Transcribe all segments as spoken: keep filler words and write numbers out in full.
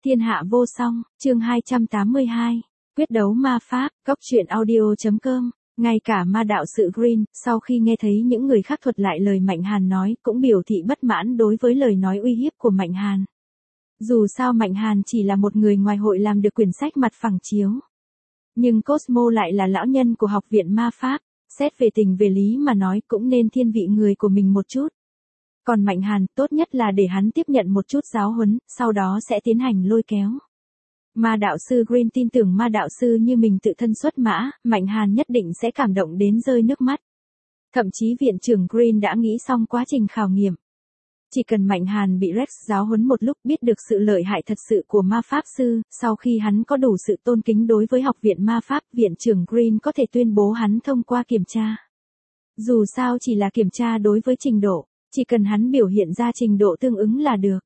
Thiên hạ vô song, chương hai trăm tám mươi hai, quyết đấu ma pháp, góc truyện audio.com, ngay cả ma đạo sự Green, sau khi nghe thấy những người khác thuật lại lời Mạnh Hàn nói, cũng biểu thị bất mãn đối với lời nói uy hiếp của Mạnh Hàn. Dù sao Mạnh Hàn chỉ là một người ngoài hội làm được quyển sách mặt phẳng chiếu. Nhưng Cosmo lại là lão nhân của học viện ma pháp, xét về tình về lý mà nói cũng nên thiên vị người của mình một chút. Còn Mạnh Hàn, tốt nhất là để hắn tiếp nhận một chút giáo huấn, sau đó sẽ tiến hành lôi kéo. Ma đạo sư Green tin tưởng ma đạo sư như mình tự thân xuất mã, Mạnh Hàn nhất định sẽ cảm động đến rơi nước mắt. Thậm chí viện trưởng Green đã nghĩ xong quá trình khảo nghiệm. Chỉ cần Mạnh Hàn bị Rex giáo huấn một lúc biết được sự lợi hại thật sự của ma pháp sư, sau khi hắn có đủ sự tôn kính đối với học viện ma pháp, viện trưởng Green có thể tuyên bố hắn thông qua kiểm tra. Dù sao chỉ là kiểm tra đối với trình độ, chỉ cần hắn biểu hiện ra trình độ tương ứng là được.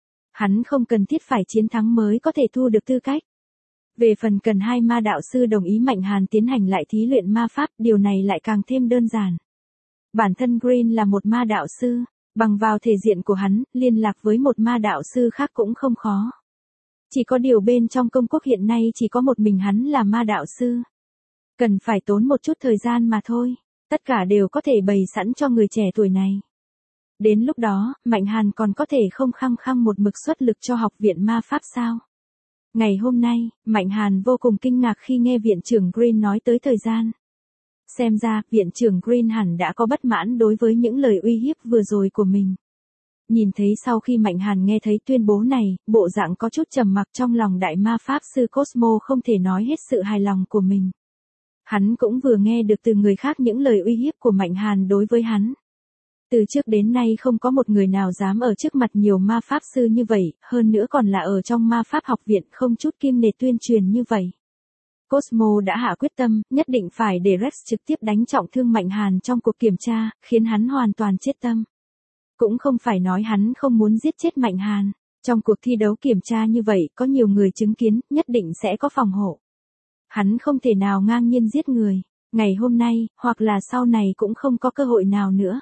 Hắn không cần thiết phải chiến thắng mới có thể thu được tư cách. Về phần cần hai ma đạo sư đồng ý Mạnh Hàn tiến hành lại thí luyện ma pháp, điều này lại càng thêm đơn giản. Bản thân Green là một ma đạo sư, bằng vào thể diện của hắn, liên lạc với một ma đạo sư khác cũng không khó. Chỉ có điều bên trong công quốc hiện nay chỉ có một mình hắn là ma đạo sư. Cần phải tốn một chút thời gian mà thôi, tất cả đều có thể bày sẵn cho người trẻ tuổi này. Đến lúc đó, Mạnh Hàn còn có thể không khăng khăng một mực xuất lực cho học viện ma pháp sao? Ngày hôm nay, Mạnh Hàn vô cùng kinh ngạc khi nghe viện trưởng Green nói tới thời gian. Xem ra, viện trưởng Green hẳn đã có bất mãn đối với những lời uy hiếp vừa rồi của mình. Nhìn thấy sau khi Mạnh Hàn nghe thấy tuyên bố này, bộ dạng có chút trầm mặc trong lòng đại ma pháp sư Cosmo không thể nói hết sự hài lòng của mình. Hắn cũng vừa nghe được từ người khác những lời uy hiếp của Mạnh Hàn đối với hắn. Từ trước đến nay không có một người nào dám ở trước mặt nhiều ma pháp sư như vậy, hơn nữa còn là ở trong ma pháp học viện không chút kiêng nể tuyên truyền như vậy. Cosmo đã hạ quyết tâm, nhất định phải để Rex trực tiếp đánh trọng thương Mạnh Hàn trong cuộc kiểm tra, khiến hắn hoàn toàn chết tâm. Cũng không phải nói hắn không muốn giết chết Mạnh Hàn. Trong cuộc thi đấu kiểm tra như vậy, có nhiều người chứng kiến, nhất định sẽ có phòng hộ. Hắn không thể nào ngang nhiên giết người. Ngày hôm nay, hoặc là sau này cũng không có cơ hội nào nữa.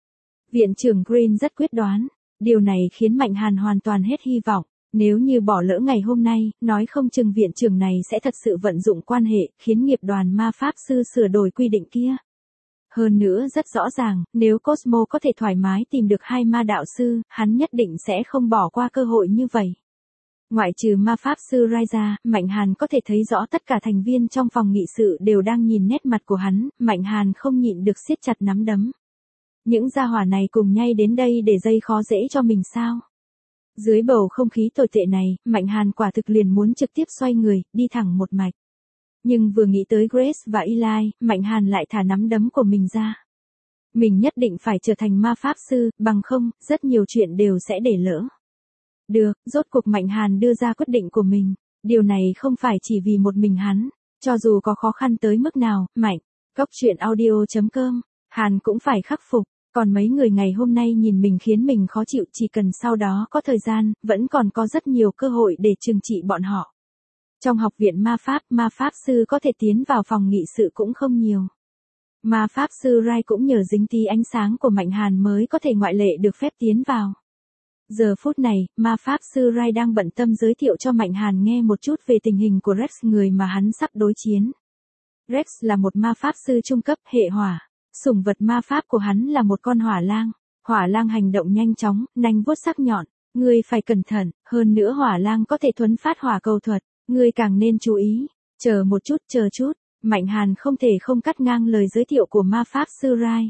Viện trưởng Green rất quyết đoán. Điều này khiến Mạnh Hàn hoàn toàn hết hy vọng. Nếu như bỏ lỡ ngày hôm nay, nói không chừng viện trưởng này sẽ thật sự vận dụng quan hệ, khiến nghiệp đoàn ma pháp sư sửa đổi quy định kia. Hơn nữa rất rõ ràng, nếu Cosmo có thể thoải mái tìm được hai ma đạo sư, hắn nhất định sẽ không bỏ qua cơ hội như vậy. Ngoại trừ ma pháp sư Raija, Mạnh Hàn có thể thấy rõ tất cả thành viên trong phòng nghị sự đều đang nhìn nét mặt của hắn, Mạnh Hàn không nhịn được siết chặt nắm đấm. Những gia hỏa này cùng nhây đến đây để gây khó dễ cho mình sao? Dưới bầu không khí tồi tệ này, Mạnh Hàn quả thực liền muốn trực tiếp xoay người, đi thẳng một mạch. Nhưng vừa nghĩ tới Grace và Eli, Mạnh Hàn lại thả nắm đấm của mình ra. Mình nhất định phải trở thành ma pháp sư, bằng không, rất nhiều chuyện đều sẽ để lỡ. Được, rốt cuộc Mạnh Hàn đưa ra quyết định của mình. Điều này không phải chỉ vì một mình hắn. Cho dù có khó khăn tới mức nào, Mạnh, góc truyện audio.com, Hàn cũng phải khắc phục. Còn mấy người ngày hôm nay nhìn mình khiến mình khó chịu, chỉ cần sau đó có thời gian, vẫn còn có rất nhiều cơ hội để trừng trị bọn họ. Trong học viện ma pháp, ma pháp sư có thể tiến vào phòng nghị sự cũng không nhiều. Ma pháp sư Rai cũng nhờ dính tí ánh sáng của Mạnh Hàn mới có thể ngoại lệ được phép tiến vào. Giờ phút này, ma pháp sư Rai đang bận tâm giới thiệu cho Mạnh Hàn nghe một chút về tình hình của Rex, người mà hắn sắp đối chiến. Rex là một ma pháp sư trung cấp hệ hỏa. Sủng vật ma pháp của hắn là một con hỏa lang. Hỏa lang hành động nhanh chóng, nanh vuốt sắc nhọn. Ngươi phải cẩn thận, hơn nữa hỏa lang có thể thuấn phát hỏa cầu thuật. Ngươi càng nên chú ý. Chờ một chút, chờ chút. Mạnh Hàn không thể không cắt ngang lời giới thiệu của ma pháp sư Rai.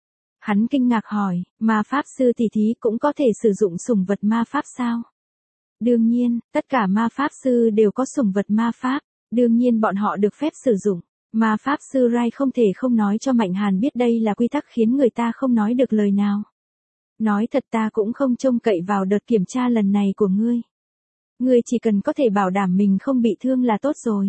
Hắn kinh ngạc hỏi, ma pháp sư tỷ thí cũng có thể sử dụng sủng vật ma pháp sao? Đương nhiên, tất cả ma pháp sư đều có sủng vật ma pháp. Đương nhiên bọn họ được phép sử dụng. Ma pháp sư Rai không thể không nói cho Mạnh Hàn biết đây là quy tắc khiến người ta không nói được lời nào. Nói thật ta cũng không trông cậy vào đợt kiểm tra lần này của ngươi. Ngươi chỉ cần có thể bảo đảm mình không bị thương là tốt rồi.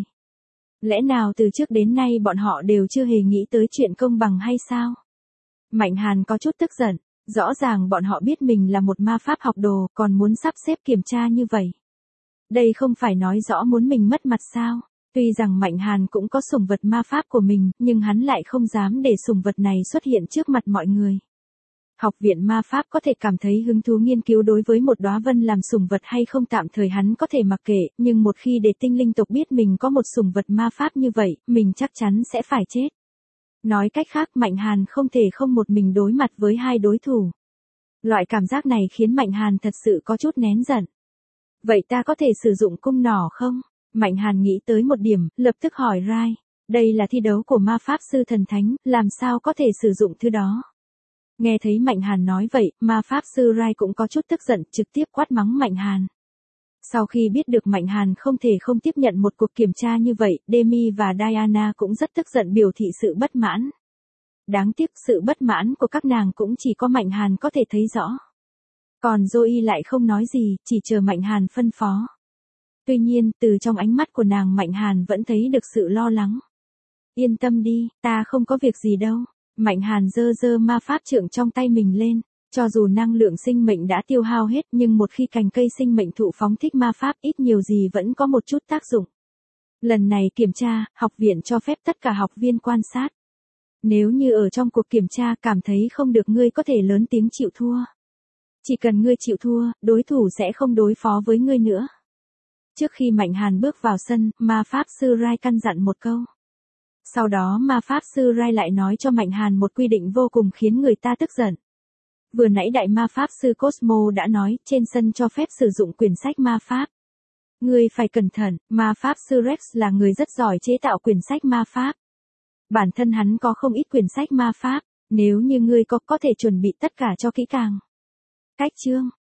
Lẽ nào từ trước đến nay bọn họ đều chưa hề nghĩ tới chuyện công bằng hay sao? Mạnh Hàn có chút tức giận, rõ ràng bọn họ biết mình là một ma pháp học đồ, còn muốn sắp xếp kiểm tra như vậy. Đây không phải nói rõ muốn mình mất mặt sao? Tuy rằng Mạnh Hàn cũng có sủng vật ma pháp của mình, nhưng hắn lại không dám để sủng vật này xuất hiện trước mặt mọi người. Học viện ma pháp có thể cảm thấy hứng thú nghiên cứu đối với một đóa vân làm sủng vật hay không tạm thời hắn có thể mặc kệ, nhưng một khi để tinh linh tộc biết mình có một sủng vật ma pháp như vậy, mình chắc chắn sẽ phải chết. Nói cách khác Mạnh Hàn không thể không một mình đối mặt với hai đối thủ. Loại cảm giác này khiến Mạnh Hàn thật sự có chút nén giận. Vậy ta có thể sử dụng cung nỏ không? Mạnh Hàn nghĩ tới một điểm, lập tức hỏi Rai. Đây là thi đấu của ma pháp sư thần thánh, làm sao có thể sử dụng thứ đó? Nghe thấy Mạnh Hàn nói vậy, ma pháp sư Rai cũng có chút tức giận, trực tiếp quát mắng Mạnh Hàn. Sau khi biết được Mạnh Hàn không thể không tiếp nhận một cuộc kiểm tra như vậy, Demi và Diana cũng rất tức giận biểu thị sự bất mãn. Đáng tiếc sự bất mãn của các nàng cũng chỉ có Mạnh Hàn có thể thấy rõ. Còn Zoe lại không nói gì, chỉ chờ Mạnh Hàn phân phó. Tuy nhiên, từ trong ánh mắt của nàng Mạnh Hàn vẫn thấy được sự lo lắng. Yên tâm đi, ta không có việc gì đâu. Mạnh Hàn giơ giơ ma pháp trượng trong tay mình lên. Cho dù năng lượng sinh mệnh đã tiêu hao hết nhưng một khi cành cây sinh mệnh thụ phóng thích ma pháp ít nhiều gì vẫn có một chút tác dụng. Lần này kiểm tra, học viện cho phép tất cả học viên quan sát. Nếu như ở trong cuộc kiểm tra cảm thấy không được ngươi có thể lớn tiếng chịu thua. Chỉ cần ngươi chịu thua, đối thủ sẽ không đối phó với ngươi nữa. Trước khi Mạnh Hàn bước vào sân, ma pháp sư Rai căn dặn một câu. Sau đó ma pháp sư Rai lại nói cho Mạnh Hàn một quy định vô cùng khiến người ta tức giận. Vừa nãy đại ma pháp sư Cosmo đã nói, trên sân cho phép sử dụng quyển sách ma pháp. Ngươi phải cẩn thận, ma pháp sư Rex là người rất giỏi chế tạo quyển sách ma pháp. Bản thân hắn có không ít quyển sách ma pháp, nếu như ngươi có có thể chuẩn bị tất cả cho kỹ càng. Cách chương